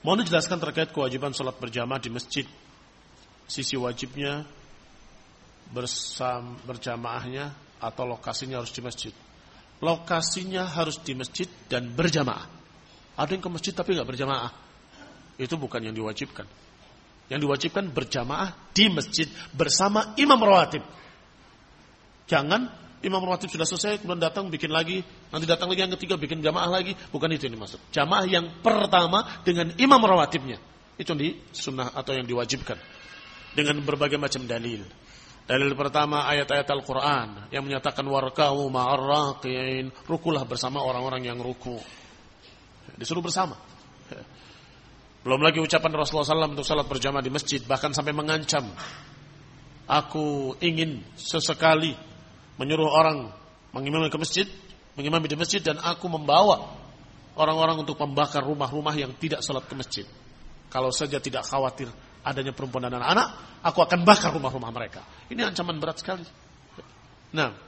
Mohon dijelaskan terkait kewajiban sholat berjamaah di masjid. Sisi wajibnya, berjamaahnya, atau lokasinya harus di masjid. Lokasinya harus di masjid dan berjamaah. Ada yang ke masjid tapi nggak berjamaah. Itu bukan yang diwajibkan. Yang diwajibkan berjamaah di masjid bersama imam rawatib. Jangan imam rawatib sudah selesai, kemudian datang bikin lagi, nanti datang lagi yang ketiga bikin jamaah lagi. Bukan itu yang dimaksud. Jamaah yang pertama dengan imam rawatibnya. Itu yang di sunnah atau yang diwajibkan. Dengan berbagai macam dalil. Dalil pertama ayat-ayat Al-Quran yang menyatakan warka'u ma'ar raqi'in, rukulah bersama orang-orang yang ruku. Disuruh bersama. Belum lagi ucapan Rasulullah SAW untuk salat berjamaah di masjid, bahkan sampai mengancam, aku ingin sesekali menyuruh orang mengimami ke masjid, mengimami di masjid, dan aku membawa orang-orang untuk membakar rumah-rumah yang tidak salat ke masjid. Kalau saja tidak khawatir adanya perempuan dan anak-anak, aku akan bakar rumah-rumah mereka. Ini ancaman berat sekali. Nah,